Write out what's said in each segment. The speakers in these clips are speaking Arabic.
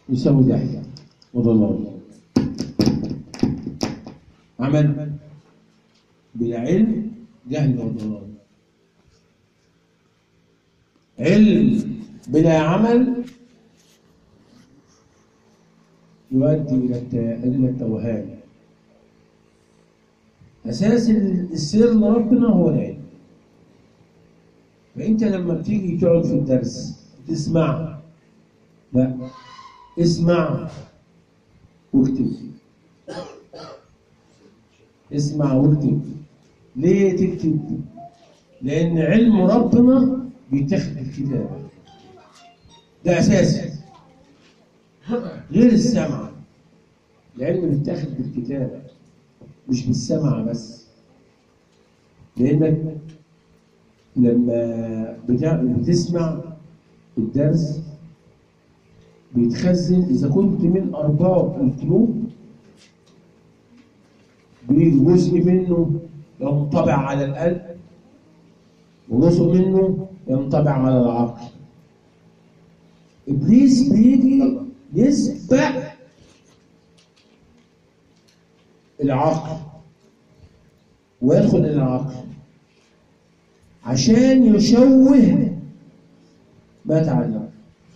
يساوي جهل وضلال. عمل بلا علم جهل وضلال. علم بلا عمل يؤدي إلى التوهان. أساس السر لربنا هو العلم. فأنت لما بتيجي تقعد في الدرس تسمع، لا، اسمع واكتب. اسمع واكتب. ليه تكتب؟ لأن علم ربنا بيتاخد بالكتابة، ده أساسي. غير السمع، العلم بيتاخد بالكتابة مش بالسمع بس. لأنك لما بتسمع الدرس بيتخزن. إذا كنت من أرباب القلوب بيجي جزء منه ينطبع على القلب وجزء منه ينطبع على العقل. إبليس بيجي يسبق العقل ويدخل إلى العقل عشان يشوه ما تعلم.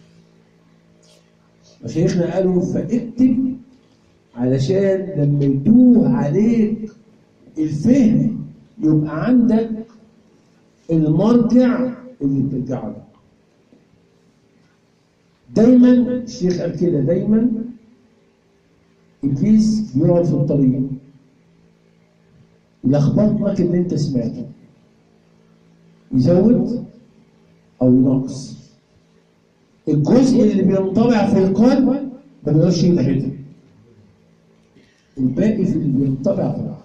مشايخنا قالوا فاكتب علشان لما يتوه عليك الفهم يبقى عندك المرجع اللي بترجع له. دايما الشيخ قال كده، دايما ابليس بيقعد في الطريق يلخبط لك اللي انت سمعته، يزود او ينقص. الجزء اللي بينطبع في القلب ما بيقدرش يتحدث، الباقي في اللي بينطبع في العقل.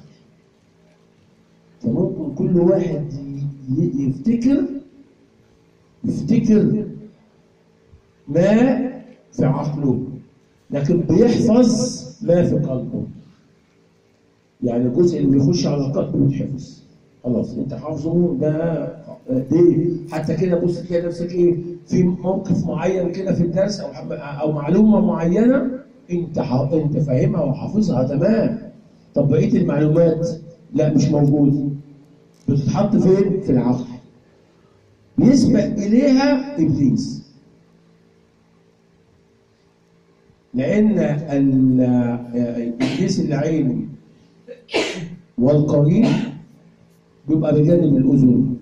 فممكن كل واحد يفتكر ما في عقله لكن بيحفظ ما في قلبه. يعني الجزء اللي بيخش على القلب بيتحفظ خلاص، انت حافظه ده. ليه؟ حتى كده بص تلاقي نفسك ايه في موقف معين كده في الدرس او معلومه معينه انت فاهمها وحافظها تمام. طب بقيه المعلومات لا، مش موجوده، بتتحط فين؟ في العقل. يسبق اليها ابليس، لان ابليس اللعين والقرين بيبقى بجانب الاذن،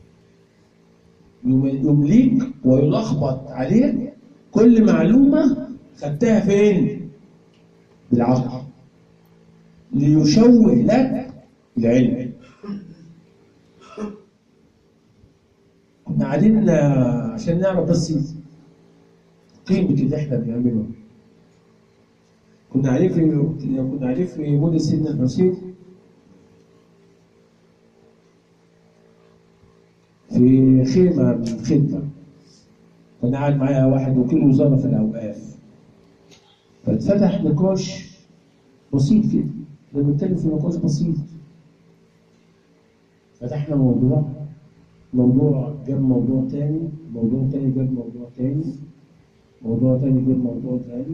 يمليك ويلخبط عليك كل معلومه خدتها فين؟ بالعقل، ليشوه لك العلم. كنا قاعدين عشان نعرف بس قيمه اللي احنا بنعمله. كنا قاعدين في مولد سيدنا الحسين في خيمه من خدمه. كان قاعد معايا واحد وكيل وزاره في الاوقاف، فاتفتح نقاش بسيط كده، بنتكلم في نقاش بسيط. فتحنا موضوع جاب موضوع تاني، موضوع تاني جاب موضوع تاني، موضوع تاني جاب موضوع تاني.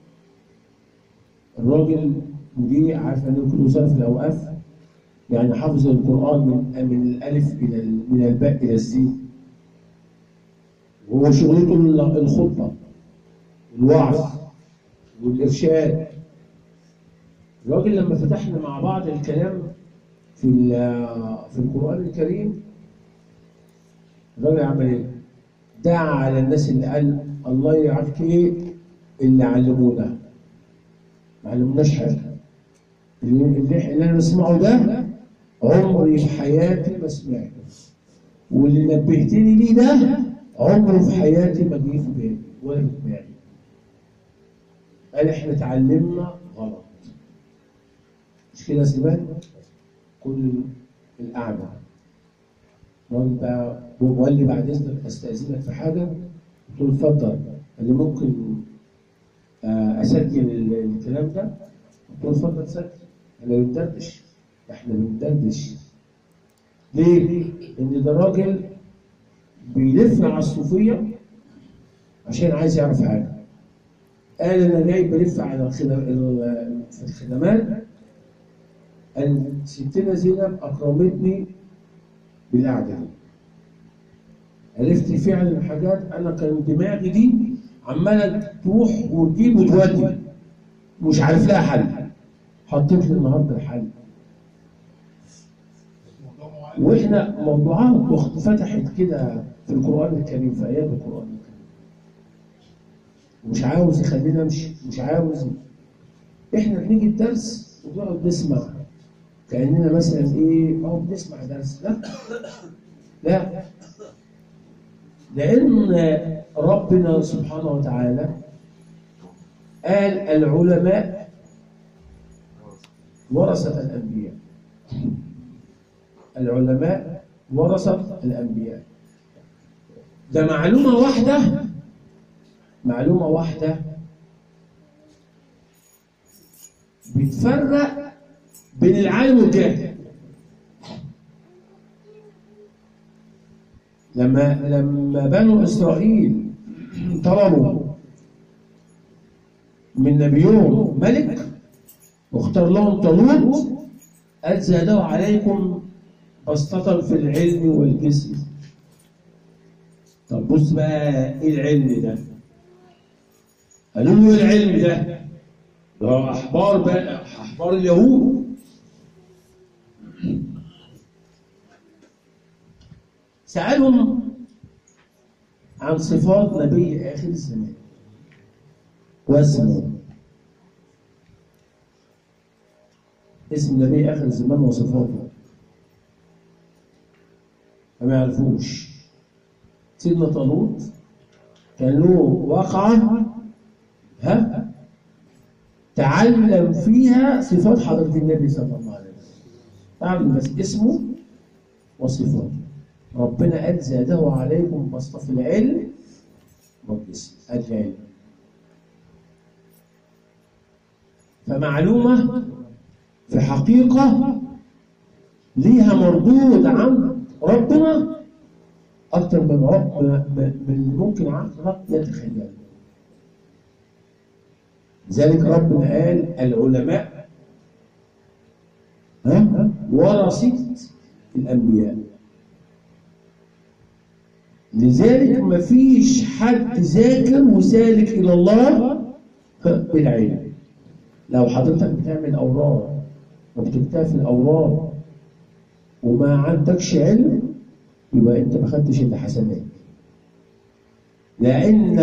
الراجل جه عارف ان كل وزاره في الاوقاف يعني حافظ القران من الالف من الباء الى الزين، وهو شغلته الخطبه والوعظ والارشاد. الراجل لما فتحنا مع بعض الكلام في القران الكريم، الراجل عمل ايه؟ دعا على الناس اللي قال الله يعرفك ايه اللي علمونا، ما علموناش حاجه. اللي انا بسمعه ده عمري في حياتي ما سمعته، واللي نبهتني ليه ده عمري في حياتي ما جه في بالي ولا في دماغي. قال احنا اتعلمنا غلط، مش كده يا سيبان؟ كل القعده وقال لي بعد اذنك استاذنك في حاجه. قلت له اتفضل. قال لي ممكن اسجل الكلام ده؟ قلت له اتفضل سجل. انا بندردش، احنا بندردش. ليه؟ ان ده راجل بيلف على الصوفيه عشان عايز يعرف حاجه، قال انا جاي بلف على في الخدمات. قال ستنا زينب اكرمتني بالقعده دي. عرفت فعلا حاجات انا كان دماغي دي عماله تروح وتجيب وتودي مش عارف لها حل. حطيت لي النهارده الحل. واحنا موضوعات فتحت كده في القران الكريم، في ايات القران الكريم. ومش عاوز يخلينا امشي، مش عاوز. احنا بنيجي الدرس ونقعد نسمع كاننا مثلا ايه بنسمع درس. لا لا، لان ربنا سبحانه وتعالى قال العلماء ورثة الانبياء. العلماء ورثة الانبياء. ده معلومه واحده بتفرق بين العالم والجاهل. لما بنو اسرائيل طلبوا من نبيهم ملك واختار لهم طالوت، قال زاده عليكم بسطة في العلم والجسم. طب بص بقى ايه العلم ده؟ قالوا له ايه العلم ده؟ ده احبار بقى، احبار اليهود. سألهم عن صفات نبي آخر الزمان واسمه. اسم نبي آخر الزمان وصفاته ما يعرفوش. سيدنا طالوت كان له واقعة تعلم فيها صفات حضرة النبي صلى الله عليه وسلم. تعلم بس اسمه وصفاته. ربنا قال زاده عليكم بسطة في العلم والجسم. العلم فمعلومة في حقيقة ليها مردود عن ربنا أكثر من ممكن عقلك يتخيل. لذلك ربنا قال العلماء ورثة الأنبياء. لذلك ما فيش حد ذاكر وسالك إلى الله بالعلم. لو حضرتك بتعمل أوراق وبتكتب في الأوراق وما عندكش علم يبقى أنت ما خدتش إلا حسنات. لأن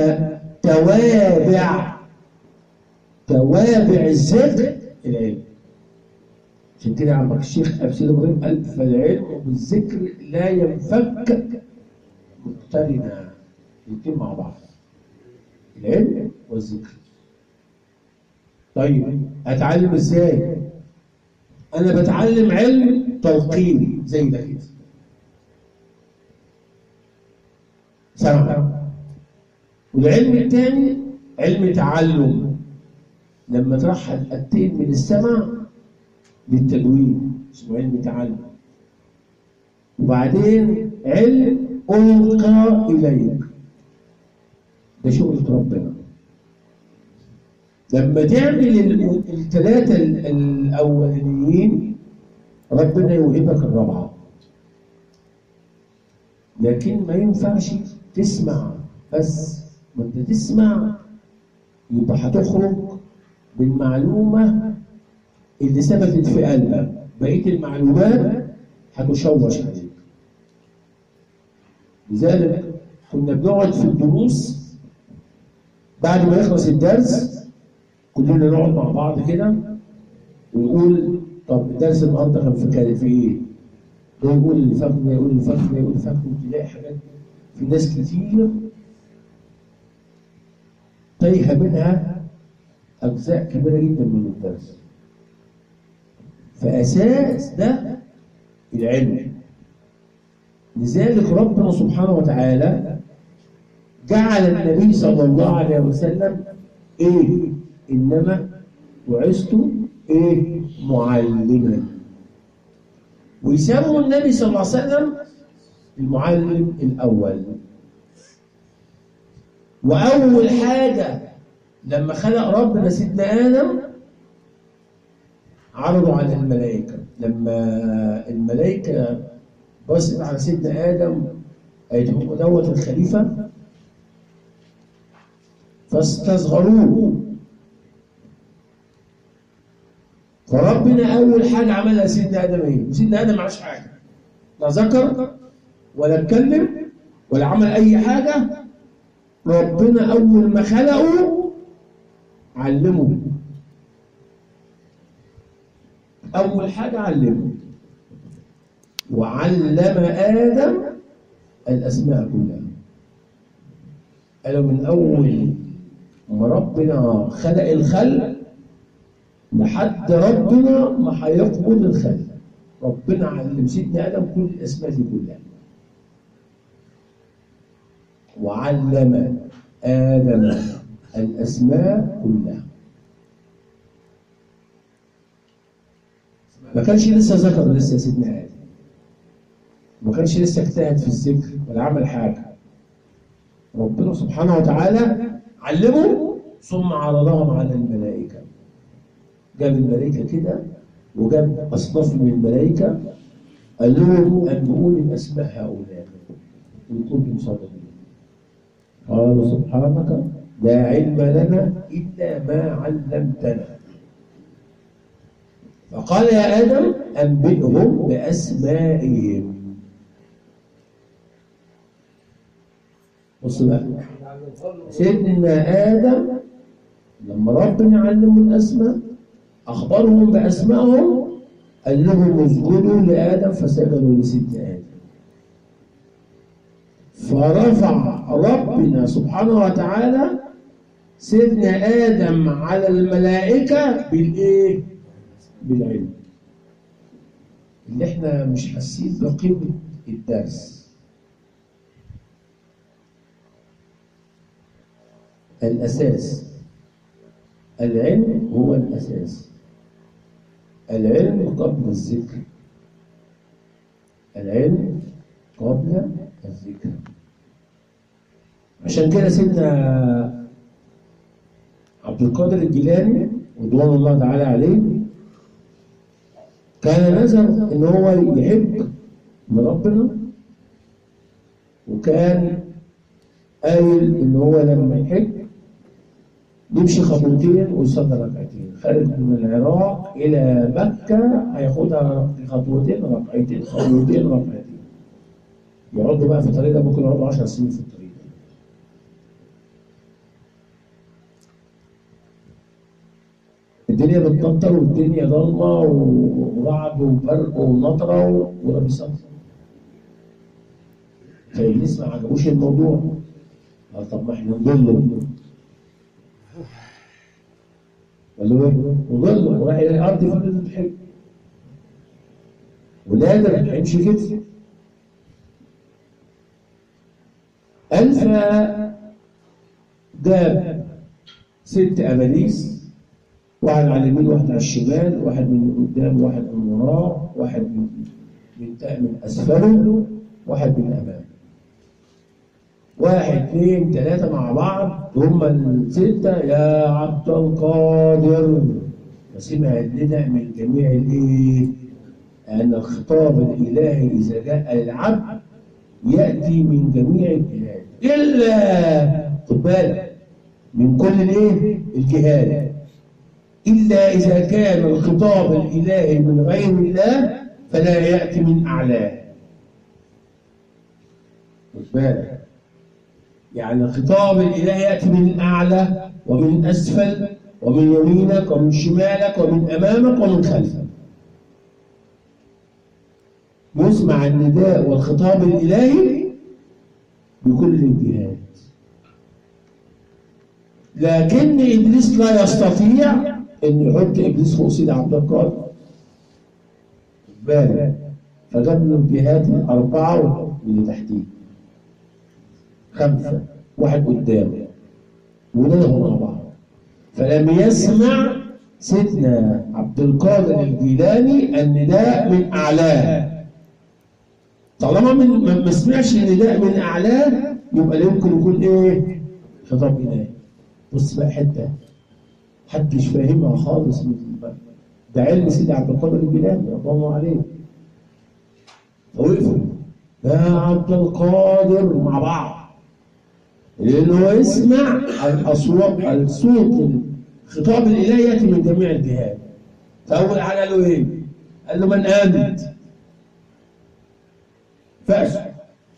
توابع الذكر العلم. عشان كده عمك الشيخ أبو سيد إبراهيم قال فالعلم بالذكر لا ينفك مقترنا. الاثنين مع بعض، العلم والذكر. طيب اتعلم ازاي؟ انا بتعلم علم تلقين زي ده كده، سمع. والعلم الثاني علم تعلم، لما ترحل التين من السمع للتدوين اسمه علم تعلم. وبعدين علم ألقى إليك، ده شغل ربنا. لما تعمل الثلاثة الأولانيين ربنا يوهبك الرابعة. لكن ما ينفعش تسمع بس، ما انت تسمع يبقى هتخرج بالمعلومة اللي ثبتت في قلبك، بقية المعلومات هتشوش عليك. لذلك كنا بنقعد في الدروس بعد ما يخلص الدرس كلنا نقعد مع بعض كده ونقول طب الدرس النهارده كان في ايه؟ ده يقول اللي فاكره، ده يقول اللي فاكره، ده يقول اللي فاكره. تلاقي حاجات في ناس كتير تايهه منها اجزاء كبيره جدا من الدرس. فاساس ده العلم. لذلك ربنا سبحانه وتعالى جعل النبي صلى الله عليه وسلم ايه؟ انما بعثت ايه؟ معلما. ويسموا النبي صلى الله عليه وسلم المعلم الاول. واول حاجه لما خلق ربنا سيدنا آدم عرضوا على الملائكة. لما الملائكة بصت على سيدنا آدم قالت هو دوت الخليفة، فاستصغروه. فربنا أول حاجة عملها سيدنا آدم إيه؟ سيدنا آدم ما عملش حاجة، لا ذكر ولا اتكلم ولا عمل أي حاجة. ربنا أول ما خلقه علمه، أول حاجة علمه، وعلم آدم الأسماء كلها. قالوا من أول ما ربنا خلق الخلق لحد ربنا ما هيقبض الخلق، ربنا علم سيدنا آدم كل الأسماء دي كلها. وعلم آدم الأسماء كلها. ما كانش لسه ذكر لسه سيدنا آدم، ما كانش لسه اجتهد في الذكر ولا عمل حاجة. ربنا سبحانه وتعالى علمه ثم عرضهم على الملائكة. جاب الملائكة كده وجاب أصناف من الملائكة قال لهم أنبئوني بأسماء هؤلاء إن كنتم صادقين. قالوا سبحانك لا علم لنا إلا ما علمتنا. فقال يا آدم أنبئهم بأسمائهم. بص بقى، سيدنا آدم لما ربنا علمه الأسماء أخبرهم بأسمائهم، قال لهم اسجدوا لآدم فسجدوا لسيدنا آدم. فرفع ربنا سبحانه وتعالى سيدنا آدم على الملائكة بالإيه؟ بالعلم. اللي احنا مش حاسين بقيمة الدرس. الأساس، العلم هو الأساس. العلم قبل الذكر، العلم قبل الذكر. عشان كده سيدنا عبد القادر الجيلاني رضوان الله تعالى عليه كان نذر ان هو يحب لربنا، وكان قايل ان هو لما يحب يمشي خطوتين ويصلي ركعتين. خارج من العراق الى مكه هياخدها خطوتين ركعتين خطوتين ركعتين. يقعدوا بقى في الطريق ده ممكن يقعدوا 10 سنين في الطريق ده. الدنيا بتمطر والدنيا ضلمه ورعد وبرق ونطره وده بيصلي. فابليس ما عجبوش الموضوع، قال طب ما احنا نضله. قال له ايه؟ نضله. وراح الى الارض فضلت تحب. ونادر ما يمشي كده. ألف جاب 6 أباليس، واحد على اليمين واحد على الشمال، واحد من قدام واحد من وراه، واحد من أسفله، واحد من أمامه. 1 2 3 مع بعض هم ال6. يا عبد القادر فسمع النداء من جميع الايه؟ أن الخطاب الإلهي إذا جاء للعبد يأتي من جميع الجهات إلا، خد بالك، من كل الايه؟ الجهات، إلا إذا كان الخطاب الإلهي من غير الله فلا يأتي من أعلاه. خد بالك، يعني الخطاب الإلهي يأتي من أعلى ومن أسفل ومن يمينك ومن شمالك ومن أمامك ومن خلفك. يسمع النداء والخطاب الإلهي بكل الجهات. لكن إبليس لا يستطيع أن يحط إبليس فوق سيد عبد القادر. بالك، فجاب له الجهات ال4 واللي تحتيه 5، واحد قدامه ونادوا مع بعض. فلم يسمع سيدنا عبد القادر الجيلاني النداء من أعلاه. طالما ما سمعش النداء من أعلاه يبقى لا يمكن يكون إيه؟ خطاب إلهي. بص بقى حته محدش فاهمها خالص ده علم سيدي عبد القادر الجيلاني رضي الله عليه. فوقفوا يا عبد القادر مع بعض، لانه يسمع الاصوات، الصوت الخطاب الالهي ياتي من جميع الجهات. فاول حاجه قال له ايه؟ قال له من انت؟ فاسكت.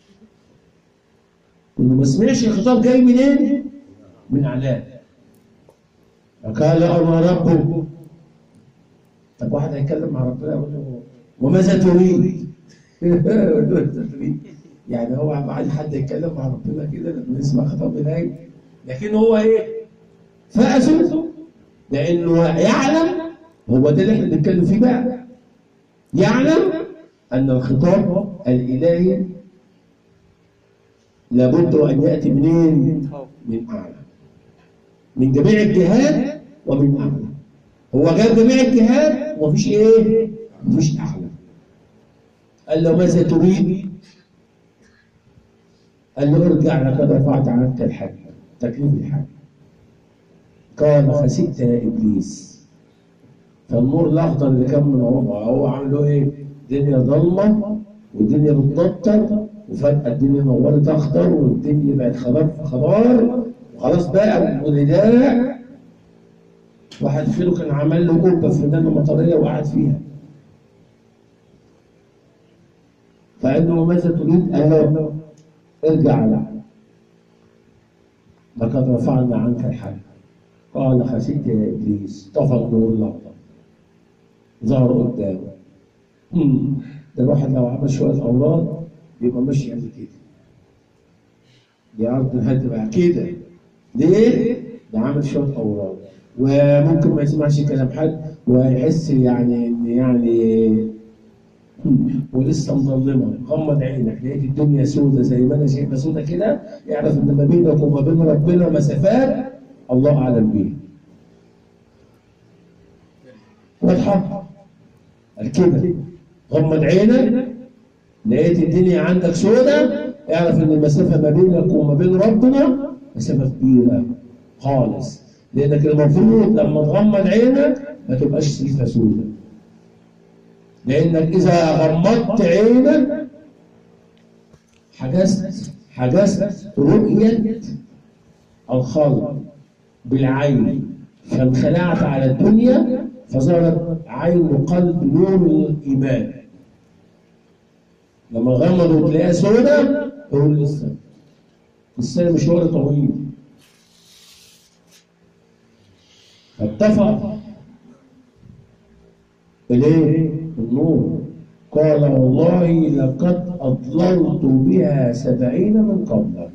انه ما سمعش الخطاب جاي منين؟ من اعلاه. فقال انا ربه. طب واحد هيتكلم مع ربنا يقول له وماذا تريد؟ يعني هو عايز حد يتكلم مع ربنا كده لما يسمع خطاب الهي، لكن هو ايه؟ فأسه لانه يعلم، هو ده اللي احنا بنتكلم فيه بقى، يعلم ان الخطاب الالهي لابد ان ياتي منين؟ من اعلى، من جميع الجهات ومن اعلى. هو جاب جميع الجهات ومفيش ايه؟ مفيش اعلى. قال له ماذا تريد؟ قال له ارجع لقد رفعت عنك الحج، تكليف الحج. قال خسئت يا ابليس. فالنور الاخضر اللي كان من هو عامل له ايه؟ الدنيا ضلمه والدنيا بتنطر، وفجاه الدنيا نورت اخضر والدنيا بقت خضار وخلاص بقى والنداء. واحد فيهم كان عمل له قبه في ميدان مطريه وقعد فيها. فقال له ماذا تريد؟ قال له ارجع له لقد رفعنا عنك الحج. قال خسئت يا ابليس. طفى النور الاخضر ظهر قدامه. ده الواحد لو عمل شويه اوراد يبقى ماشي قد كده. دي ارض هتبقى كده. ليه؟ ده عامل شويه اوراد وممكن ما يسمعش كلام حد ويحس يعني ولسه مظلمه. غمض عينك لقيت الدنيا سودة زي ما انا شايفها سودة كده، اعرف ان ما بينك وما بين ربنا مسافات الله اعلم بيها. واضحه؟ الكبر. غمض عينك لقيت الدنيا عندك سودة، اعرف ان المسافه ما بينك وما بين ربنا مسافه كبيره خالص. لانك المفروض لما تغمض عينك ما تبقاش شايفها سودة، لانك اذا غمضت عينك حجزت رؤيه الخلق بالعين، فانخلعت على الدنيا فظهرت عين قلب نور الايمان. لما غمضوا تلاقيها سودة يقول لسه السنه مشوار طويل. فاتفق إليه النور. قال والله لقد أضللت بها 70 من قبلك.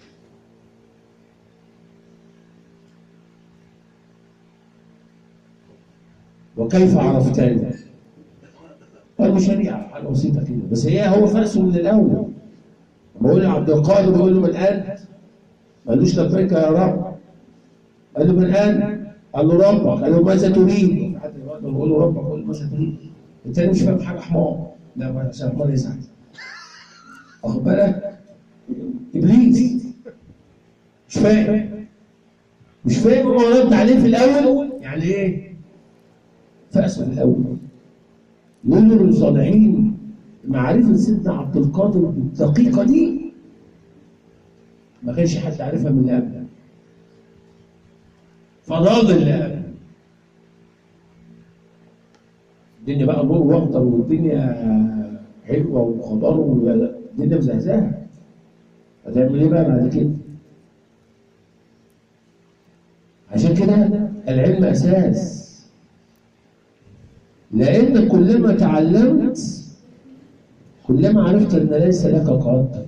وكيف عرفتني؟ قالوا شريعة حاجة بسيطة كده، بس هو فرسه من الأول. بقول له عبد القادر بيقول له من أنت؟ ما قالوش لبيك يا رب. قال له من أنت؟ قال له ربك. قال له ماذا تريد؟ حتى يقول له ربك، قال له ماذا تريد؟ التاني مش فاهم حاجه، حمار. لا ما عشان حمار يزعل. واخد بالك؟ ابليس مش فاهم هو رد عليه في الاول يعني ايه؟ فاسف الاول. يقول له للصالحين معرفه سيدنا عبد القادر بالدقيقه دي ما كانش حد عارفها من اللي قبله. فضل اللي قبله. الدنيا بقى نور واخضر والدنيا حلوه وخضار والدنيا مزهزهه. هتعمل ايه بقى بعد كده؟ عشان كده العلم اساس، لان كلما تعلمت كلما عرفت ان ليس لك قدر،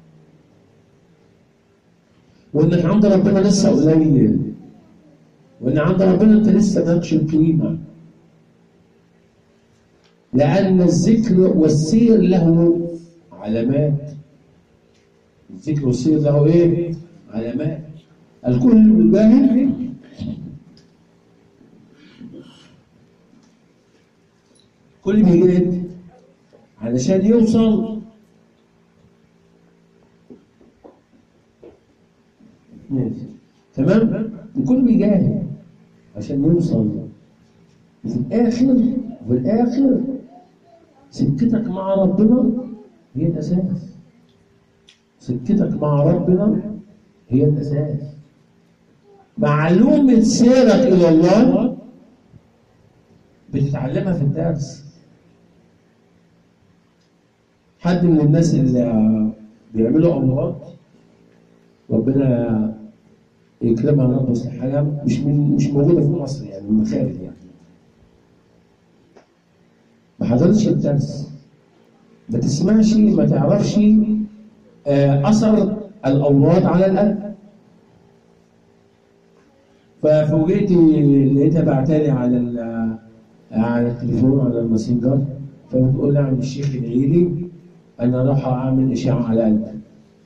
وانك عند ربنا لسه قليل، وان عند ربنا انت لسه مالكش القيمه. لأن الذكر والسير له علامات. الذكر والسير له إيه؟ علامات. الكل باهر كل بيجد علشان يوصل تمام؟ الكل بيجاهد عشان يوصل. في الآخر سكتك مع ربنا هي الأساس. سكتك مع ربنا هي الأساس. معلومة سيرك إلى الله بتتعلمها في الدرس. حد من الناس اللي بيعملوا أمراض ربنا يكرمها يا رب ويصلح حالها، مش موجودة في مصر يعني، من الخارج يعني، ما حضرتش الدرس، ما تسمعش، ما تعرفش أثر الأمراض على القلب. ففوجئت لقيتها بعتالي على التليفون على الماسنجر، فبتقول لي عم الشيخ ادعي لي انا راح اعمل اشعه على قلبي.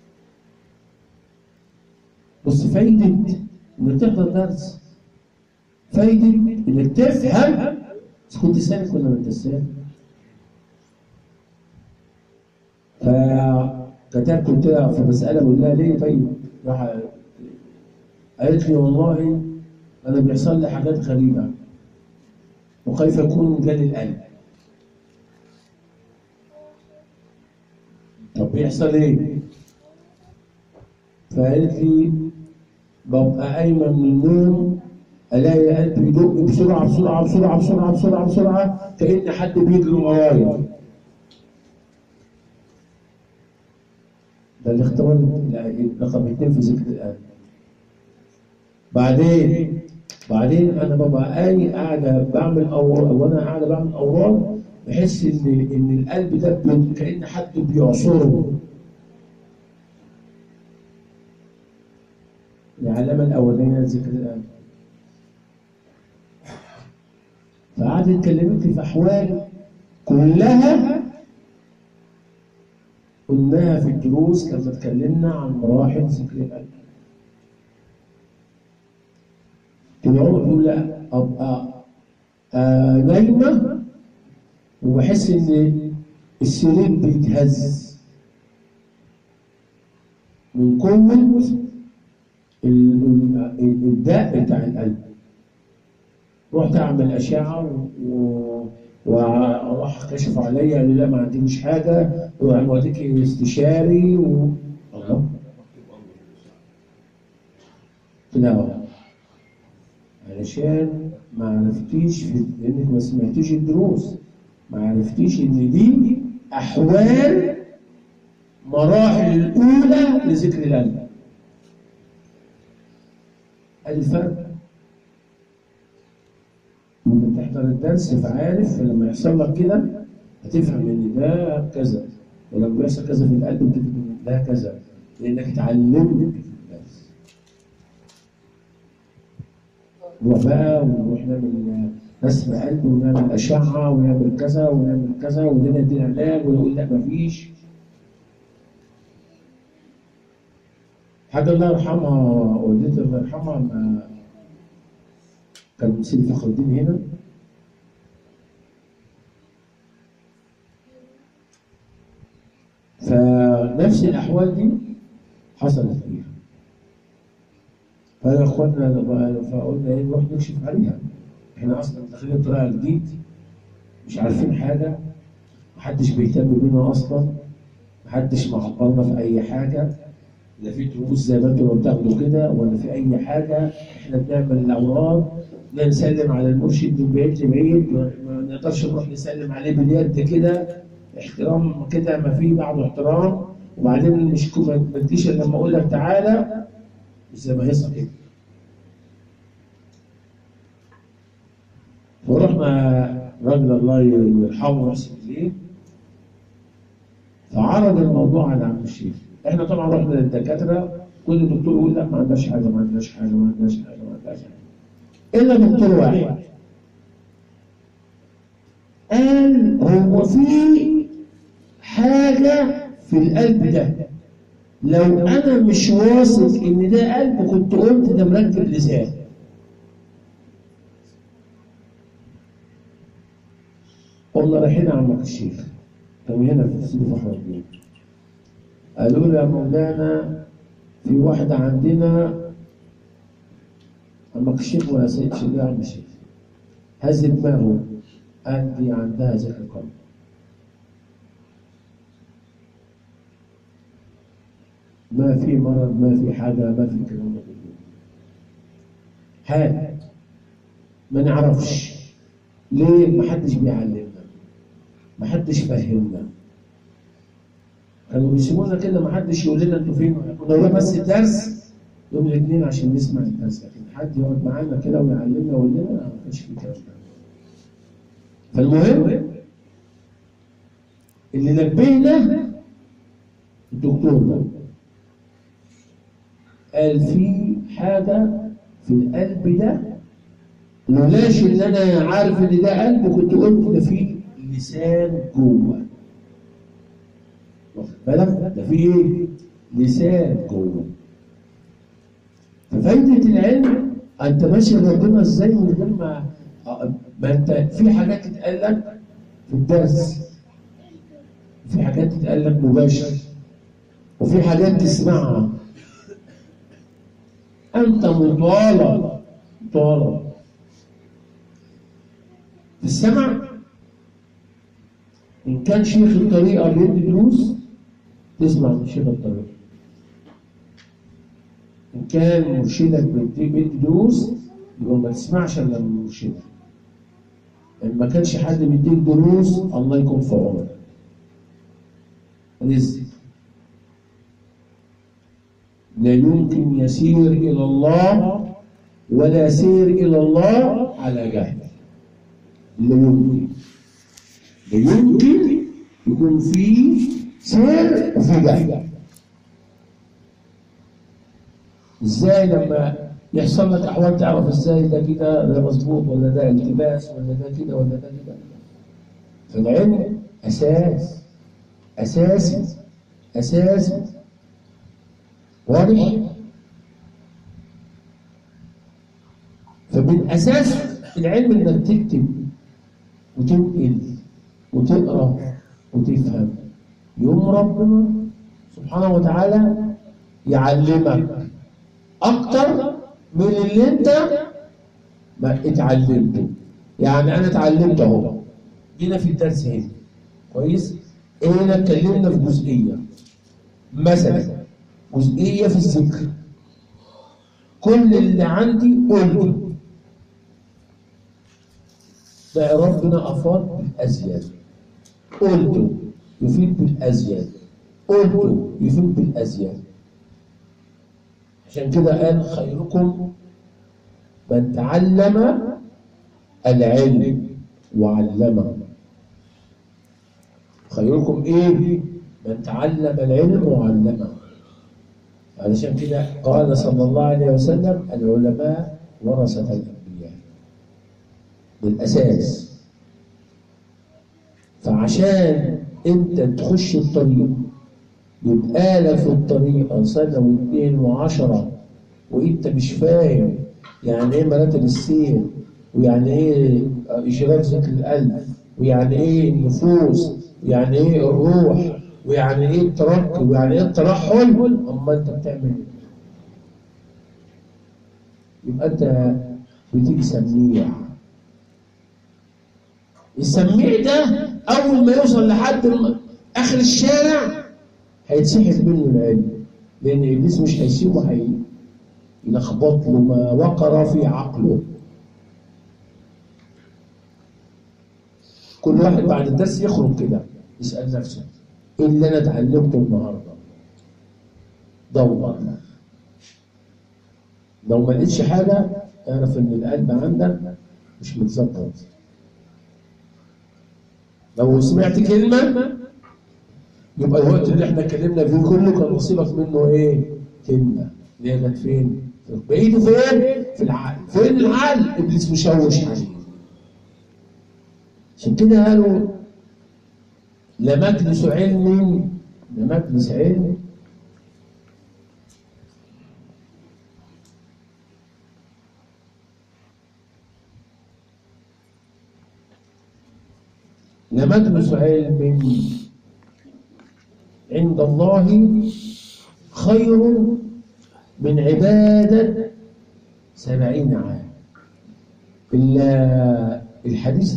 بص، فايده انك تحضر درس، فايده انك تفهم كنت سالك ولا ما انت سالك. فكتبت لها فبسالها بقول لها ليه طيب؟ راح قالت لي والله انا بيحصل لي حاجات غريبه وكيف يكون جالي القلب. طب بيحصل ايه؟ فقالت لي ببقى قايمه من النوم الاقي قلبي يدق بسرعه بسرعه بسرعه بسرعه بسرعه بسرعه كأن حد بيجري ورايا. ده الاختبار رقم 2 في ذكر القلب. بعدين انا ببقى قاعده بعمل اوراد، وانا قاعده بعمل اوراد بحس ان القلب ده كأن حد بيعصره. العلامه الاولانيه ذكر القلب. فقعدت كلمتني في احوال كلها قلناها في الدروس لما اتكلمنا عن مراحل ذكر القلب. كده هو بيقول لا ابقى نايمه وبحس ان السرير بيتهز من قوه الداء بتاع القلب. رحت اعمل اشعه وراح كشف عليا قال لي لا ما عنديش حاجه وهنوديك استشاري الله. لا علشان ما عرفتيش لانك ما سمعتيش الدروس، ما عرفتيش ان دي احوال مراحل الاولى لذكر القلب. ادي الفرق. انت بتحضر الدرس فعارف، فلما يحصل لك كده هتفهم ان ده كذا، ولما بيحصل كذا في القلب بتفهم ان ده كذا، لانك اتعلمت في الدرس. نروح بقى ونروح نعمل رسم قلب ونعمل اشعه ونعمل كذا ونعمل كذا ودينا ادينا علاج ويقول لا مفيش. حاجه الله يرحمها والدتي الله يرحمها ما كان سيدي فخر الدين هنا، فنفس الاحوال دي حصلت فيها. فيا اخوانا فقلنا ايه نروح نكشف عليها. احنا اصلا داخلين طريقه جديد مش عارفين حاجه، محدش بيهتم بينا اصلا، محدش معبرنا في اي حاجه، لا في دروس زي ما انتم بتاخدوا كده ولا في اي حاجه. احنا بنعمل الاوراد نسلم على المرشد من بعيد لبعيد، ما نقدرش نروح نسلم عليه باليد كده، احترام كده ما فيه بعده احترام. وبعدين مش ما تجيش الا لما اقول لك تعالى، مش زي ما يحصل كده. ورحنا راجل الله يرحمه ويحسن اليه فعرض الموضوع على عم الشيخ. احنا طبعا رحنا للدكاتره، كل دكتور يقول لا ما عندناش حاجه ما عندناش حاجه ما عندناش حاجه ما عندناش حاجه، الا دكتور واحد قال هو في حاجه في القلب ده، لو انا مش واثق ان ده قلب كنت قلت ده مركب لسان. قلنا رايحين عمك الشيخ، كان هنا في سيدي فخر الدين، قالوا لي يا مولانا في واحده عندنا أما الشيخ ولا سيد شيخ يا عم الشيخ، هز دماغه أدي عندها ذكر القلب. ما في مرض، ما في حاجة، ما في كلام ده كله. هات ما نعرفش ليه ما حدش بيعلمنا، ما حدش فهمنا. كانوا بيسيبونا كده ما حدش يقول لنا انتوا فين، كنا نروح بس الدرس يوم الاثنين عشان نسمع الدرس، لكن حد يقعد معانا كده ويعلمنا ويقول لنا ما كانش في الكلام ده. فالمهم اللي نبهنا الدكتور ده قال في حاجه في القلب ده، لولاش ان انا عارف ان ده قلب كنت قلت ده فيه لسان جوه. واخد بالك؟ ده فيه ايه؟ لسان جوه. ففايده العلم انت ماشي ربنا ازاي من غير ما انت في حاجات تتقال لك في الدرس، وفي حاجات تتقال لك مباشر، وفي حاجات تسمعها انت مطالب في السمع. ان كان شيخ الطريقه بيدي دروس تسمع من شيخ الطريقه، ان كان مرشدك بيدي دروس يبقى ما تسمعش الا من مرشدك. ان ما كانش حد بيديك دروس الله يكون في عونك. رزق لا يمكن يسير الى الله ولا سير الى الله على جهل. لا يمكن يكون في سير وفي جهل. ازاي لما يحصل لك احوال تعرف ازاي ده كده ده مظبوط ولا ده التباس ولا ده كده ولا ده كده؟ فالعلم اساسي واضح. فمن اساس العلم انك تكتب وتنقل وتقرا وتفهم، يوم ربنا سبحانه وتعالى يعلمك اكتر من اللي انت ما اتعلمته. يعني انا اتعلمت اهو، جينا في الدرس هنا كويس، هنا اتكلمنا في جزئيه مثلا، جزئيه في الذكر، كل اللي عندي قلته، ده ربنا افاض بالازياد، قلته يفيد بالازياد، قلته يفيد بالازياد. عشان كده قال خيركم من تعلم العلم وعلمه. خيركم ايه؟ من تعلم العلم وعلمه. علشان كده قال صلى الله عليه وسلم العلماء ورثة الأنبياء بالأساس. فعشان انت تخش الطريق يبقى لك في الطريقة سنة واثنين وعشرة وانت مش فاهم يعني ايه مراتب السير، ويعني ايه إشراف ذكر القلب، ويعني ايه النفوس، ويعني ايه الروح، ويعني ايه الترقي، ويعني ايه الترحل، اما انت بتعمل ايه؟ يبقى انت بتيجي سميع. السميع ده اول ما يوصل لحد اخر الشارع هيتسحب منه العلم، لان ابليس مش هيسيبه، يلخبط له ما وقر في عقله. كل واحد بعد الدرس يخرج كده يسأل نفسه ايه اللي انا اتعلمته النهارده؟ دور. لو ما لقيتش حاجه اعرف ان القلب عندك مش متظبط. لو سمعت كلمه يبقى الوقت اللي احنا اتكلمنا فيه كله كان نصيبك منه ايه؟ كلمه. اللي هي كانت فين؟ بعيده فين؟ في العقل. فين العقل؟ ابليس مشوش عليه. عشان كده قالوا لمجلس علم عند الله خير من عبادة 70 عام. الحديث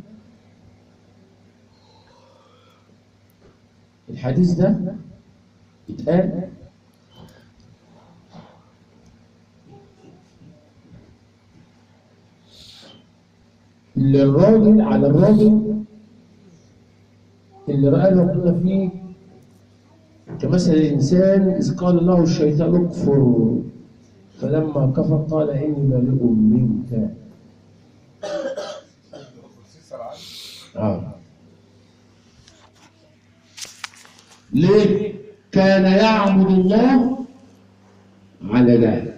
ده اتقال للراجل، على الراجل اللي رأى ربنا فيه كمثل الإنسان إذ قال له الشيطان اكفر فلما كفر قال إني بريء منك. ليه؟ كان يعبد الله على ذلك،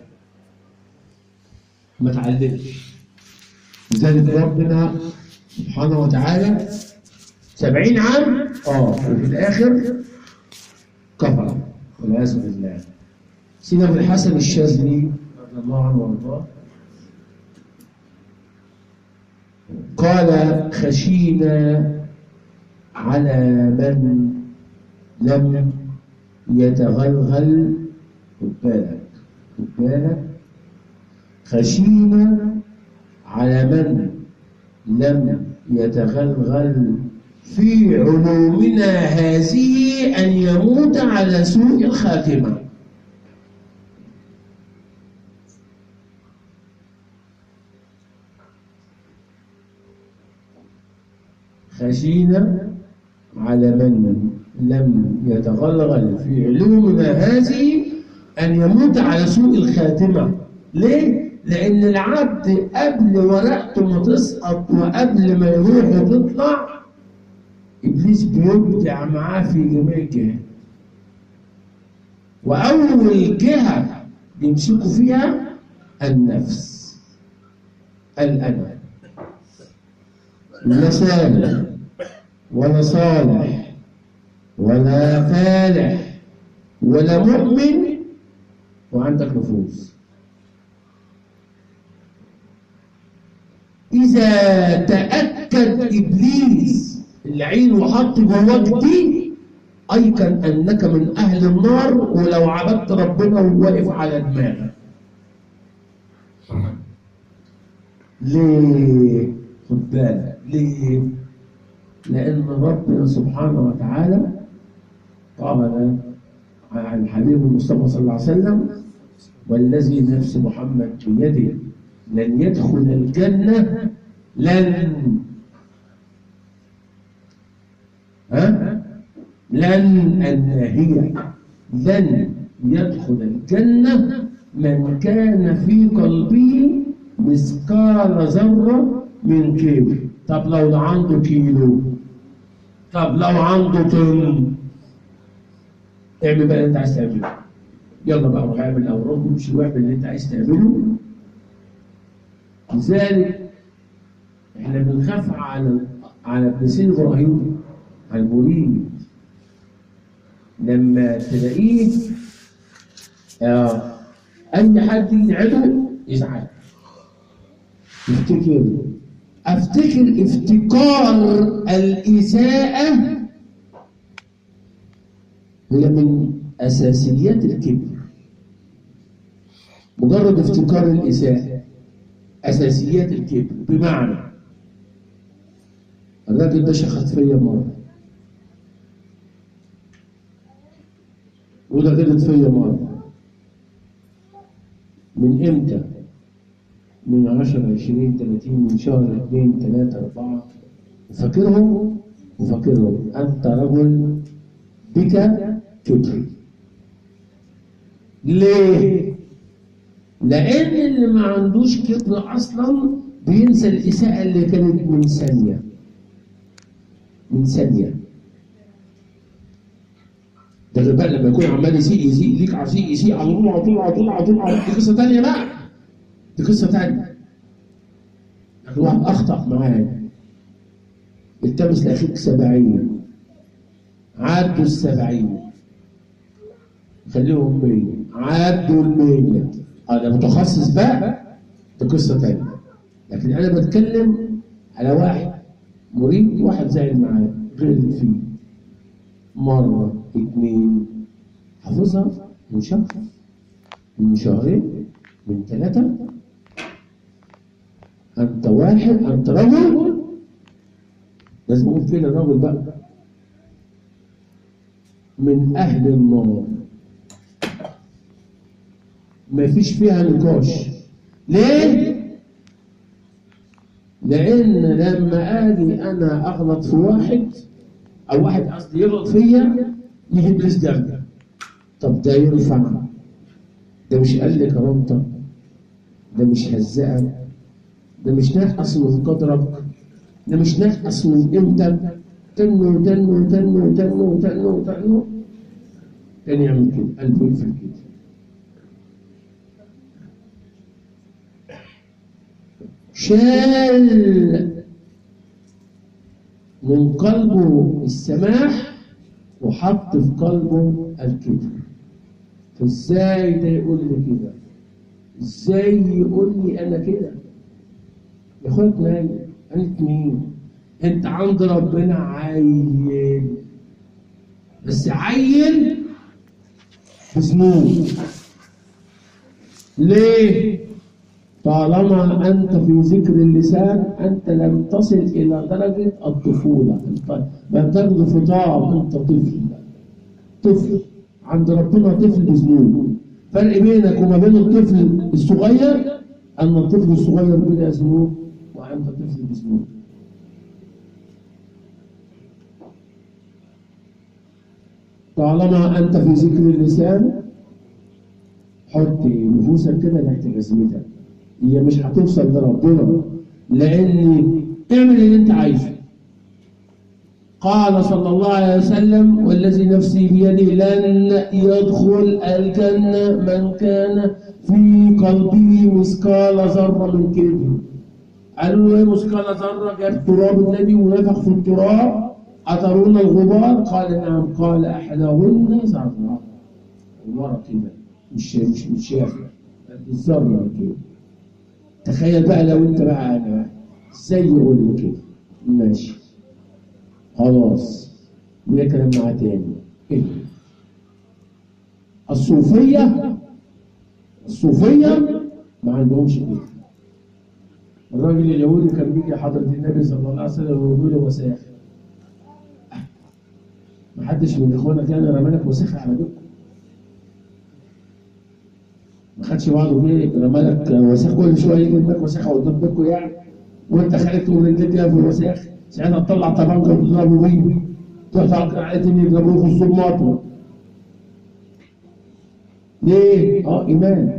ما تعلمش. لذلك ربنا سبحانه وتعالى 70 عام وفي الآخر كفر والعياذ بالله. سيدنا ابن الحسن الشاذلي رضي الله عنه وارضاه قال خشينا على من لم يتغلغل، خد بالك، خشينا على من لم يتغلغل في علومنا هذه أن يموت على سوء الخاتمة. خشينا على من لم يتغلغل في علومنا هذه أن يموت على سوء الخاتمة. ليه؟ لأن العبد قبل ورقته ما تسقط وقبل ما يروح وتطلع إبليس بيبدع معاه في جميع الجهات، وأول جهة بيمسكوا فيها النفس، الأنا. لا صالح ولا صالح ولا فالح ولا مؤمن وعندك نفوس. إذا تأكد إبليس اللعين وحط جواك دي أيقن أنك من أهل النار ولو عبدت ربنا وواقف على دماغك. ليه؟ خد بالك ليه؟ لأن ربنا سبحانه وتعالى قال عن حبيب المصطفى صلى الله عليه وسلم والذي نفس محمد بيده لن يدخل الجنة لن الناهية لن يدخل الجنة من كان في قلبه مثقال ذرة من كبر. طب لو عنده كيلو، طب لو عنده طن، اعمل بقى اللي انت عايز تعمله. يلا بقى روح اعمل اوراق وامشي واعمل اللي انت عايز تعمله. لذلك احنا بنخاف على ابن سيدنا ابراهيم على المريد لما تلاقيه اي حد يدعبه يزعل. افتكر افتكار الاساءة هي من اساسيات الكبر. مجرد افتكار الاساءة اساسيات الكبر. بمعنى الراجل ده شخط فيا مرة وده غلط فيا مرة. من امتى؟ من 10 20 30 من شهر 2 3 4 وفاكرهم. أنت رجل بك كبر. ليه؟ لأن اللي ما عندوش كبر أصلا بينسى الإساءة اللي كانت من ثانية. ده غير بقى لما يكون عمال يسيء ليك يسيء على طول دي قصة تانية بقى. دي قصة تانية. لكن واحد أخطأ معاك التمس لأخيك 70 عدوا 70 خليهم 100 عدوا 100. أنا متخصص بقى دي قصة تانية. لكن أنا بتكلم على واحد مريد، واحد زعل معاه غلط فيه مرة 2 حافظها من شهر من شهرين من 3 أنت واحد، أنت رجل، لازم أقول فين الرجل بقى، من أهل النار، ما فيش فيها نقاش. ليه؟ لأن لما أجي أنا أغلط في واحد، أو واحد قصدي يغلط فيا، يجي إبليس جنبي. طب ده ينفع؟ ده مش قل لي كرامتك، ده مش هزقك، ده مش نقص من قدرك، ده مش نقص من قيمتك. تنو تنو تنو تنو تنو تنو، كان يعمل كده، قلبه يقفل كده. شال من قلبه السماح وحط في قلبه الكبر. فازاي ده يقول لي كده؟ ازاي يقول لي انا كده؟ يا اخويا نايم، انت مين؟ انت عند ربنا عيل، بس عيل بذنوب. ليه؟ طالما أنت في ذكر اللسان أنت لم تصل إلى درجة الطفولة، لم تجد فطام، أنت طفل. طفل عند ربنا، طفل بذنوب. فرق بينك وما بين الطفل الصغير أن الطفل الصغير بلا ذنوب وأنت طفل بذنوب. طالما أنت في ذكر اللسان حط نفوسك كده تحت جزمتك، هي مش هتوصل لربنا، لأن اعمل اللي أنت عايزه. قال صلى الله عليه وسلم: والذي نفسي بيده لن يدخل الجنة من كان في قلبه مثقال ذرة من كبر. قالوا له: ايه مثقال ذرة؟ جاب تراب النبي ونفخ في التراب: أترون الغبار؟ قال: نعم. قال: أحلاهن ذرة. الورق كده مش شافع، الذرة كده. تخيل بقى لو انت بقى انا، ازاي يقول لي كده؟ ماشي خلاص، ليه كلام معاه تاني؟ ايه؟ الصوفية ما عندهمش كده. الراجل اليهودي كان بيجي حضرة النبي صلى الله عليه وسلم ويقول له: وساخ. ما حدش من اخوانا كان رمالك وساخ على بيتكم؟ ما خدش بعضه بيه رمالك وساخ كل شويه يجي لك وساخه قدام بيتكم يعني؟ وانت خالد تقول رجليك فيها في الوساخ، ساعتها تطلع طبنجه وتضربه بيه، تقطع عادي يضربوه في الصماط. ليه؟ ايمان.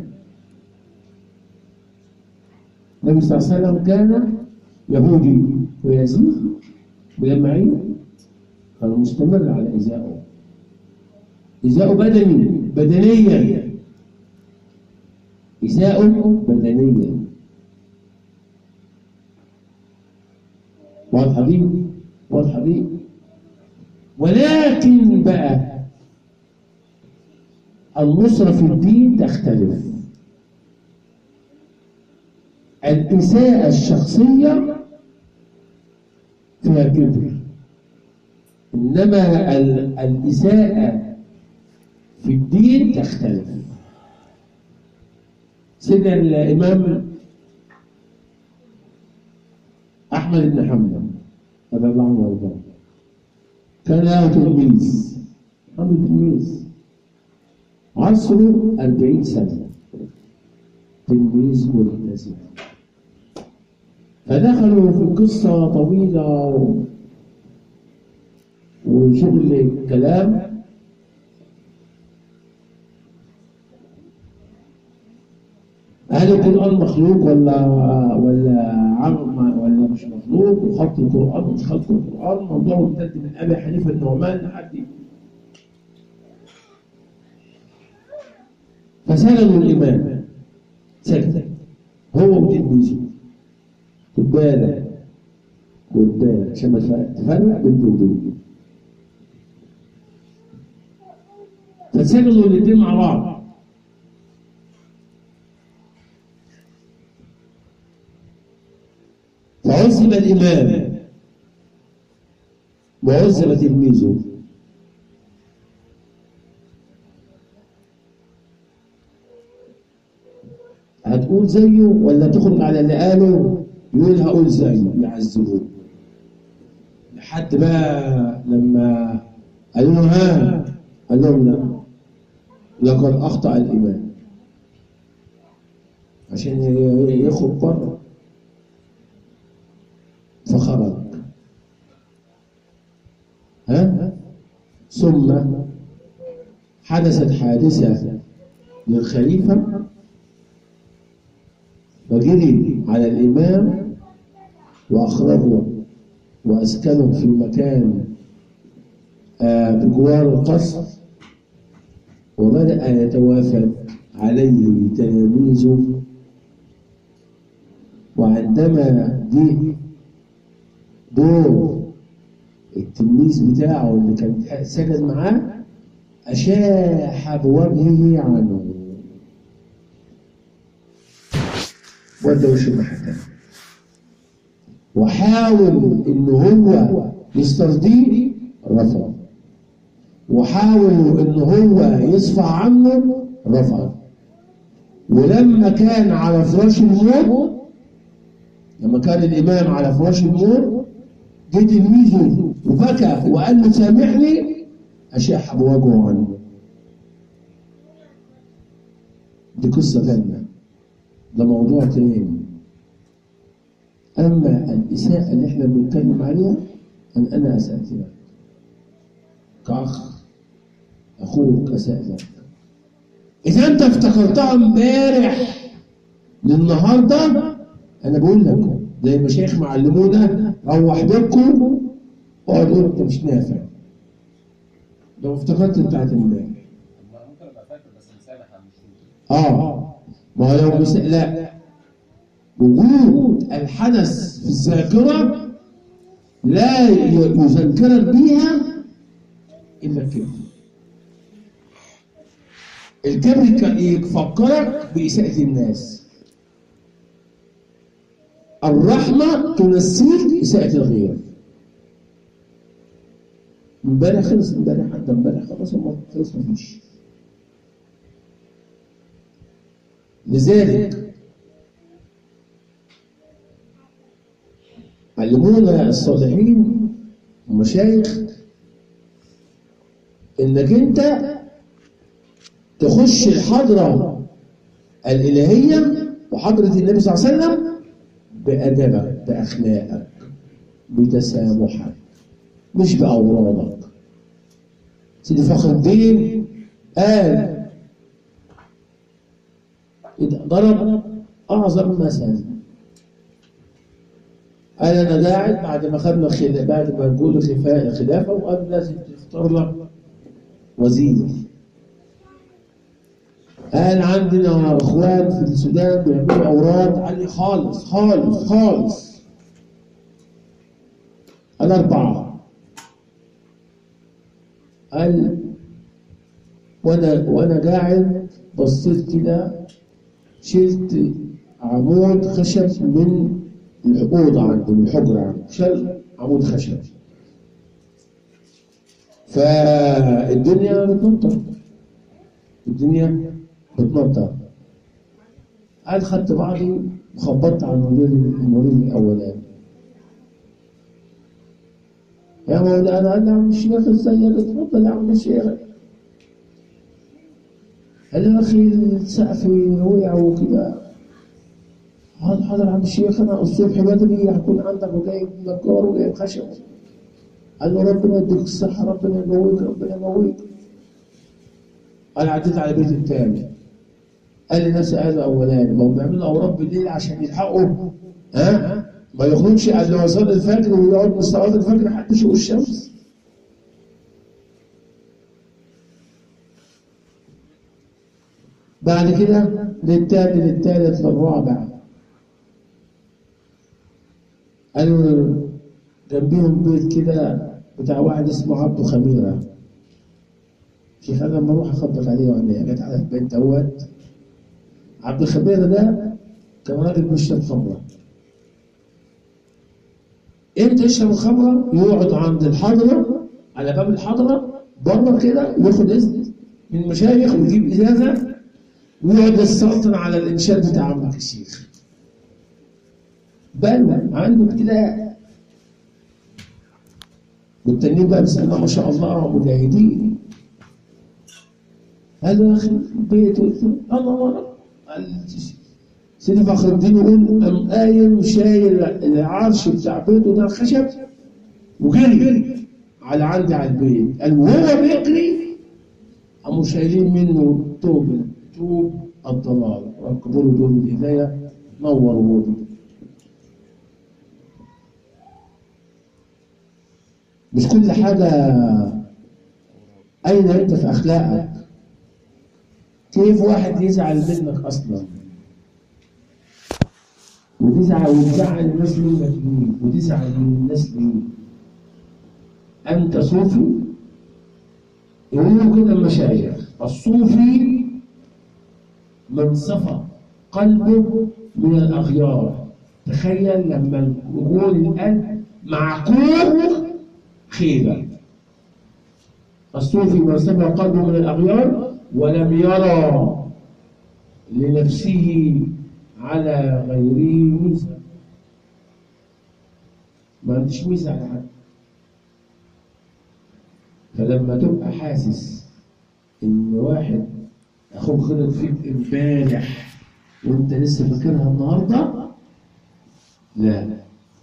النبي صلى الله عليه وسلم كان يهودي ويزيد بلمعين، كان مستمر على إيذائه، إيذاؤه بدنيا، إيذاؤه بدنيا. واضحة دي. ولكن بقى النصرة في الدين تختلف. الإساءة الشخصية فيها كبر، إنما الإساءة في الدين تختلف. سيدنا الإمام أحمد بن حنبل رضي الله عنه وارضاه كان له تلميذ، عصره 40 سنة، تلميذ ملتزم. فدخلوا في قصة طويلة وشغل كلام. هل القرآن مخلوق ولا عظمة ولا مش مخلوق؟ وخط القرآن مش خط القرآن. موضوع ممتد من أبي حنيفة النعمان لحد فسألوا الإمام، سكت هو وتلميذه. خد بالك عشان ما تفرق بين دول. فسجلوا الاثنين مع بعض. فعذب الإمام وعذب تلميذه. هتقول زيه ولا تخرج على اللي قاله؟ يقول هقول زيه، يعذبوه لحد بقى لما قالوا له ها، قال لهم لا، لقد اخطا الامام، عشان يخرج بره فخرج. ثم حدثت حادثة للخليفة فجري على الإمام وأخرجه وأسكنه في مكان بجوار القصر، وبدأ يتوافد عليه تلاميذه. وعندما جه دور التلميذ بتاعه اللي كان سجد معاه أشاح بوجهه عنه ودى وشه الناحية التانية، وحاول إن هو يسترضيه، رفض، وحاول إن هو يصفع عنه، رفض. ولما كان على فراش الموت، لما كان الإمام على فراش الموت، جه تلميذه وبكى وقال له سامحني، أشاح بوجهه عنه. دي قصة ثانية، ده موضوع تاني. أما الإساءة اللي إحنا بنتكلم عليها، أنا أسأت لك كأخ، أخوك أساء لك. إذا أنت افتكرتها امبارح للنهارده، أنا بقول لك زي المشايخ معلمونا، روح بيتكم اقعد قول أنت مش نافع. لو افتكرت بتاعت امبارح ممكن ابقى فاكر بس مسامح عن ما هو لو لا، وجود الحدث في الذاكرة لا يذكرك بيها إلا الكبر. الكبر يفكرك بإساءة الناس، الرحمة تنسيك إساءة الغير. امبارح خلص، امبارح عدى، امبارح خلاص، خلص مفيش. لذلك علمونا الصالحين والمشايخ انك انت تخش الحضرة الإلهية وحضرة النبي صلى الله عليه وسلم بأدبك، بأخلاقك، بتسامحك، مش بأورادك. سيدي فخر الدين قال ضرب أعظم مثل. قال أنا قاعد بعد ما خدنا بعد ما نقول خلافة، وقال لازم تختار لك وزير. قال عندنا اخوان في السودان بيعملوا اوراد عاليه خالص خالص خالص. قال 4. قال وانا قاعد بصيت كده، شلت عمود خشب من الأوضة عندي، من الحجرة عندي، شل عمود خشب. فالدنيا بتنطر، الدنيا بتنطر. قال خدت بعضي وخبطت على المدير الأولاني. يا مولانا، قال لي عم الشيخ ازيك؟ اتفضل يا عم الشيخ. قال لي يا اخي السقف وقع وكده. قال حاضر يا عم الشيخ، انا الصبح بدري هكون عندك وجايب نجار وجايب خشب. قال له ربنا يديك الصحه، ربنا يقويك، ربنا يقويك. قال عديت على بيت التاني. قال لي ناس قالوا اولاني ما هم بيعملوا اوراد بالليل عشان يلحقوا ما يخرجش قبل ما يصلي الفجر، ويقعد من صلاه الفجر لحد شروق الشمس. بعد كده للتاني للتالت للرابع. قالوا جنبيهم بيت كده بتاع واحد اسمه عبده خميره. شيخ انا لما اروح اخبط عليه وعليه، جت على البيت دوت. عبد الخميره ده كان راجل بيشرب خمره. امتى يشرب الخمره؟ يقعد عند الحضره، على باب الحضره بره كده، ياخد اذن من المشايخ ويجيب ازازه ويقعد يستلطن على الانشاد بتاع عمك الشيخ. بل عنده ابتلاء. والتانيين بقى بسم الله ما شاء الله مجاهدين. هذا اخي البيت الله سيدي فخر الدين يقول قام قايم شايل العرش بتاع بيته ده الخشب وجري على عندي على البيت. قال وهو بيجري قاموا شايلين منه طوب الضلال وركبوا له دور الهدايه نوروا به. مش كل حاجه. اين انت في اخلاقك؟ كيف واحد يزعل منك اصلا وتزعل الناس منك ليه وتزعل من الناس ليه؟ انت صوفي؟ يقولوا كده المشايخ الصوفي من صفى قلبه من الاغيار. تخيل لما يكون القلب معكوك خيبه. الصوفي من صفى قلبه من الاغيار ولم يرى لنفسه على غيره ميزه. ما عنديش ميزه على حد. فلما تبقى حاسس ان واحد اخوك غلط فيك امبارح وانت لسه فاكرها النهارده، لا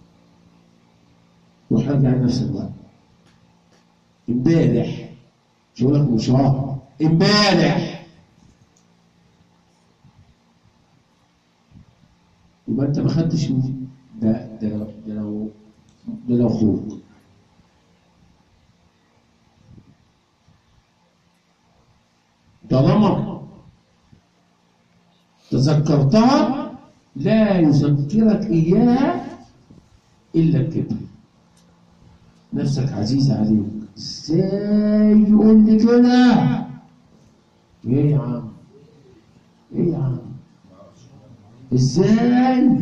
روح راجع نفسك بقى. امبارح مش هقول لك من شهر، امبارح يبقى انت ما خدتش ده لو اخوك. طالما تذكرتها لا يذكرك اياها الا الكبر. نفسك عزيزه عليك. ازاي يقول لي كده؟ ايه يا عم؟ ايه يا عم؟ ازاي؟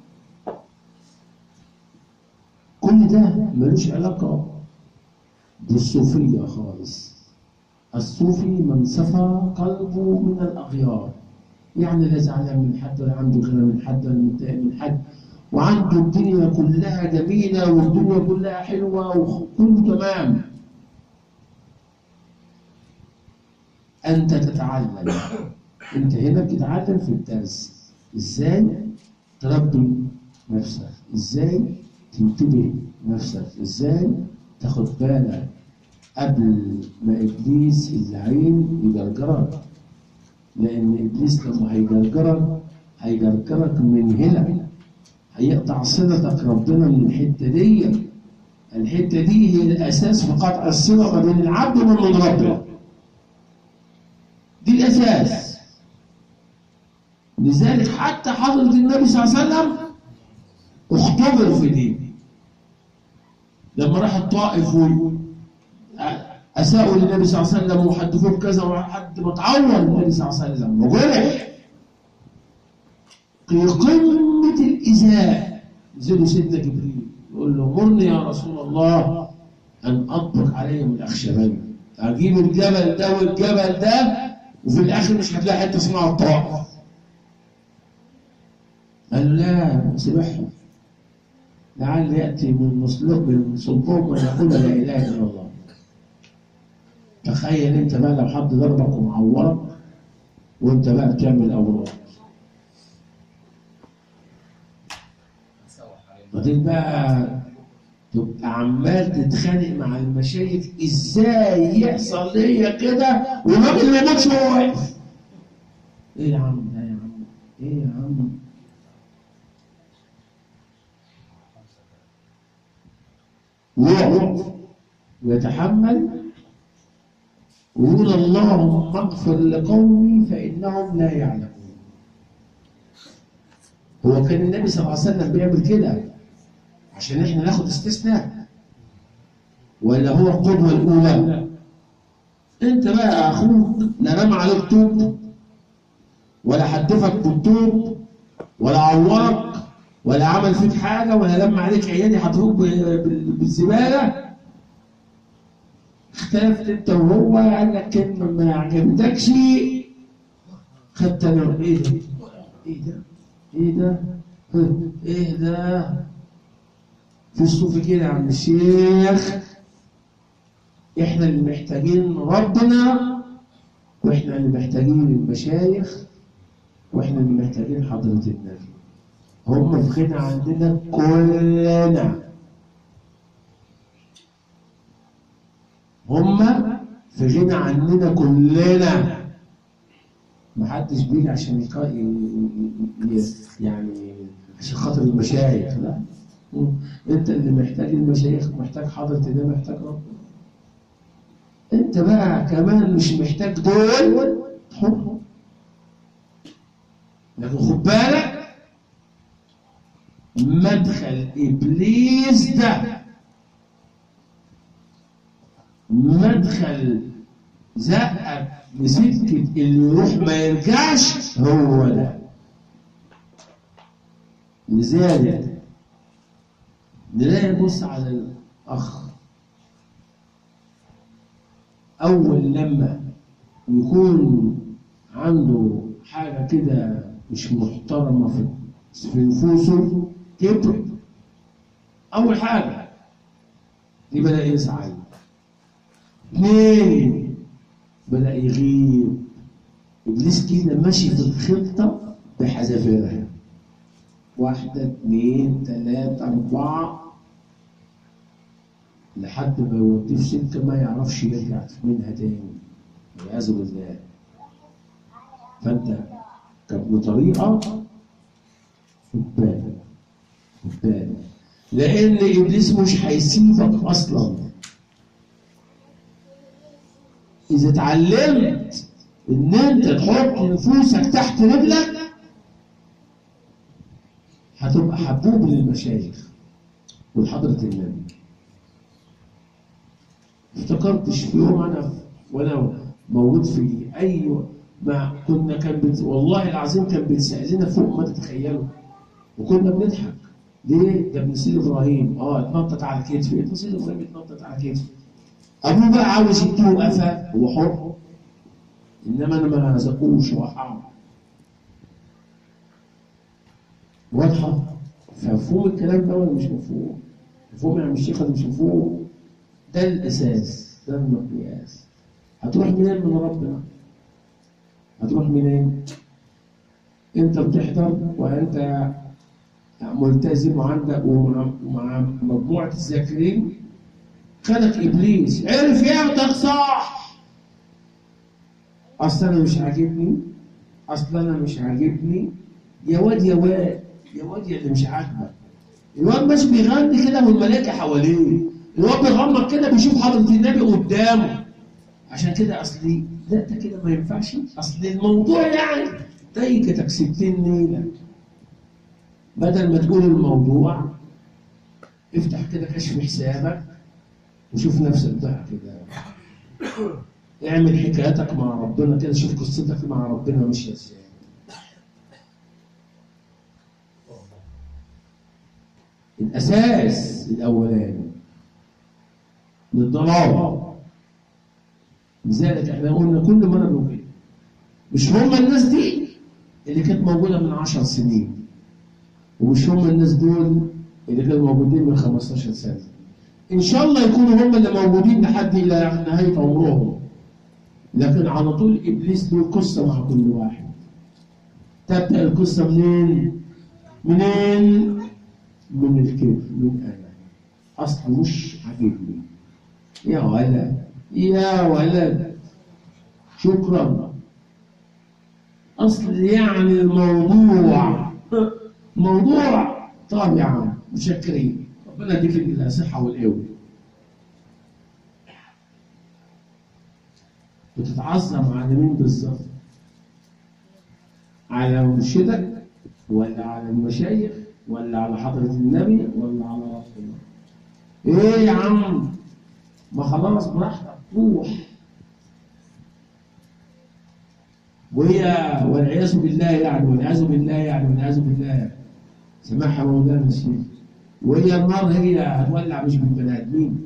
كل ده ملوش علاقه بالصوفيه خالص. الصوفي من صفى قلبه من الاغيار، يعني لا زعلان من حد ولا عنده غيره من حد ولا متضايق من حد، وعنده الدنيا كلها جميله والدنيا كلها حلوه وكله تمام. انت تتعلم. انت هنا بتتعلم في الدرس ازاي تربي نفسك، ازاي تنتبه نفسك، ازاي تاخد بالك قبل ما ابليس اللعين يجرجرك. لان ابليس لما هيجرجرك من هنا، هيقطع صلتك ربنا من الحته دي. الحته دي هي الاساس في قطع الصله ما بين العبد وبين ربنا. دي الاساس. لذلك حتى حضره النبي صلى الله عليه وسلم اختبر في دي. لما راح الطائف اساءوا للنبي صلى الله عليه وسلم وحدثوه بكذا وحد ما تعور النبي صلى الله عليه وسلم وجرح في قمه الايذاء. نزلوا سيدنا جبريل يقول له مرني يا رسول الله ان اطبق عليهم الاخشبين. اجيب الجبل ده والجبل ده وفي الاخر مش هتلاقي حته اسمها الطائف. قال لا سبحهم لعل ياتي من صلبهم ويقول لا اله الا الله. تخيل انت بقى لو حد ضربك ومعورك وانت بقى بتعمل اوراق، بعدين بقى تبقى عمال تتخانق مع المشايخ ازاي يحصل ليا كده والراجل ما يموتش وهو واقف. ايه يا عم ده يا عم؟ ايه يا عم؟ ويقعد ويتحمل ويقول اللهم اغفر لقومي فانهم لا يعلمون. هو كان النبي صلى الله عليه وسلم بيعمل كده عشان احنا ناخد استثناء ولا هو القدوه الاولى؟ انت بقى اخوك لا رمى عليك طوب ولا حدفك بالطوب ولا عورك ولا عمل فيك حاجه ولا لما عليك عيالي حطوك بالزباله، اختلفت انت وهو قال لك كلمه ما عجبتكش خدت انا ايه ده؟ ايه ده؟ ايه ده؟ ايه ده؟ في الصوفي كده يا عم الشيخ، احنا اللي محتاجين ربنا، واحنا اللي محتاجين المشايخ، واحنا اللي محتاجين حضرة النبي. هم في غنى عندنا كلنا، هم في غنى عننا كلنا. محدش بيجي عشان يعني عشان خاطر المشايخ، لا. انت اللي محتاج المشايخ، محتاج حضرة النبي، محتاج ربنا. انت بقى كمان مش محتاج دول، حر. لكن خد بالك، مدخل ابليس ده مدخل زقك لسكه اللي يروح ما يرجعش، هو ده. لذلك نلاقي بص على الاخ، اول لما يكون عنده حاجه كده مش محترمه في نفوسه، كبر. اول حاجه دي بدا يسعى. اثنين، بدا يغيب. ابليس كده ماشي في الخطه بحذافيرها، 1 2 3 4 لحد ما يوديه في سكه ما يعرفش يرجع منها تاني، والعياذ بالله. فانت كابن طريقه خد بالك، خد بالك، لان ابليس مش هيسيبك اصلا. اذا اتعلمت ان انت تحط نفوسك تحت رجلك، هتبقى حبوب للمشايخ ولحضرة النبي. افتكرتش في يوم وانا موجود في ما كنا والله العظيم كان بيتسألنا فوق ما تتخيلوا، وكنا بنضحك. ليه؟ ده ابن سيد ابراهيم اتنطط على كتفي. ابن سيد ابراهيم اتنطط على كتفي. ابوه بقى عاوز يديه قفا، هو حر، انما انا ما هزقوش وقعه. واضحه؟ فمفهوم الكلام ده ولا مش مفهوم؟ مفهوم يا عم الشيخ ولا مش مفهوم؟ ده الاساس، ده المقياس. هتروح منين من ربنا؟ هتروح منين؟ انت بتحضر وانت ملتزم وعندك ومع مجموعه الذاكرين، خلق ابليس عرف ياخدك صح. اصل انا مش عاجبني، اصل انا مش عاجبني. يا واد يا واد يا واد، يا اللي مش عاجبك. الواد مش بيغني كده والملائكه حواليه، الواد بيغمض كده بيشوف حضره النبي قدامه. عشان كده اصلي لا، ده كده ما ينفعش. اصل الموضوع يعني ضايقتك 60 نيله. بدل ما تقول الموضوع، افتح كده كشف حسابك وشوف نفسك بقى كده. اعمل حكاياتك مع ربنا كده، شوف قصتك مع ربنا ماشيه ازاي. الاساس الاولاني للضلال. لذلك احنا قلنا كل مره بنقول مش هم الناس دي اللي كانت موجوده من 10 سنين، ومش هم الناس دول اللي كانوا موجودين من 15 سنه. ان شاء الله يكونوا هم اللي موجودين لحد الى نهايه عمرهم، لكن على طول ابليس له قصه مع كل واحد. تبدا القصه منين؟ من الكيف، من انا اصل مش عاجبني. يا ولد يا ولد، شكرا. اصل يعني الموضوع موضوع. طب يا عم متشكرين، ربنا يديك الصحه والقوه. بتتعظم على مين بالظبط؟ على مرشدك ولا على المشايخ ولا على حضرة النبي ولا على ربنا؟ ايه يا عم، ما خلاص براحتك روح. وهي والعياذ بالله يعني، والعياذ بالله يعني، والعياذ بالله، سماحة مولانا الشيخ، وهي النار هي هتولع مش بالبني ادمين.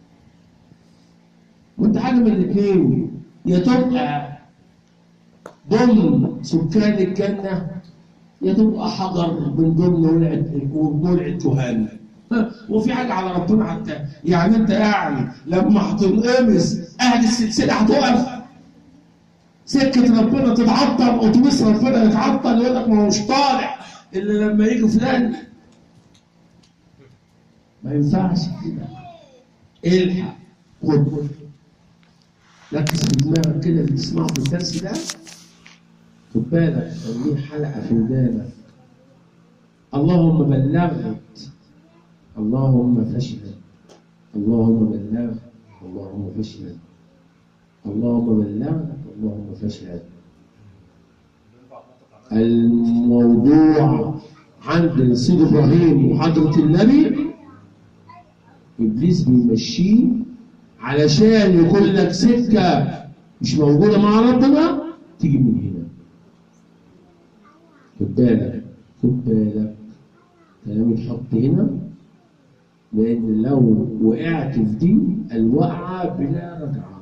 وانت حاجه من الاثنين، يا تبقى ضمن سكان الجنه يا تبقى حجر من ضمن ولعة تهان. وفي حاجة على ربنا حتى، يعني أنت يعني لما هتنقمص أهل السلسلة هتقف سكة ربنا تتعطل، أتوبيس ربنا يتعطل يقول لك ما هوش طالع إلا لما يجي فلان. ما ينفعش كده. الحق خد، ركز في دماغك كده اللي تسمعه في الدرس ده، خد بالك خليه حلقة في ودانك. اللهم بلغت، اللهم فاشهد، اللهم بلغت، اللهم فاشهد، اللهم بلغت، اللهم فاشهد. الموضوع عند سيد ابراهيم وحضرة النبي ابليس بيمشيه علشان يكون لك سكه مش موجوده مع ربنا تيجي من هنا. خد بالك، خد بالك كلام يتحط هنا، لان لو وقعت في دي الوقعه بلا رجعه،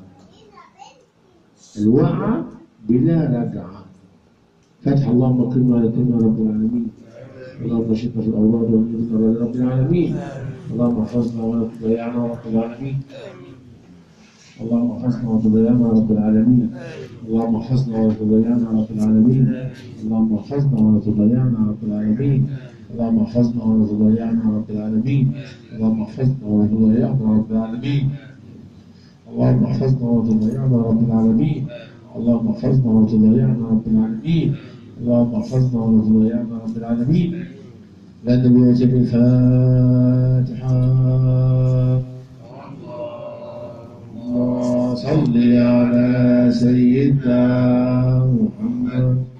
الوقعه بلا رجعه. فتح اللهم اكرمنا ولا تهنا رب العالمين. اللهم اشفنا في الاوراد والنبي رب العالمين. اللهم احفظنا ولا تضيعنا رب العالمين. اللهم احفظنا ولا تضيعنا رب العالمين. اللهم احفظنا ولا تضيعنا رب العالمين. اللهم احفظنا ولا تضيعنا رب العالمين. اللهم احفظنا ولا تضيعنا رب العالمين. اللهم احفظنا ولا تضيعنا رب العالمين. اللهم احفظنا ولا تضيعنا رب العالمين. اللهم احفظنا ولا تضيعنا رب العالمين. اللهم احفظنا ولا تضيعنا رب العالمين. لأن بيوجب الفاتحة. اللهم صل على سيدنا محمد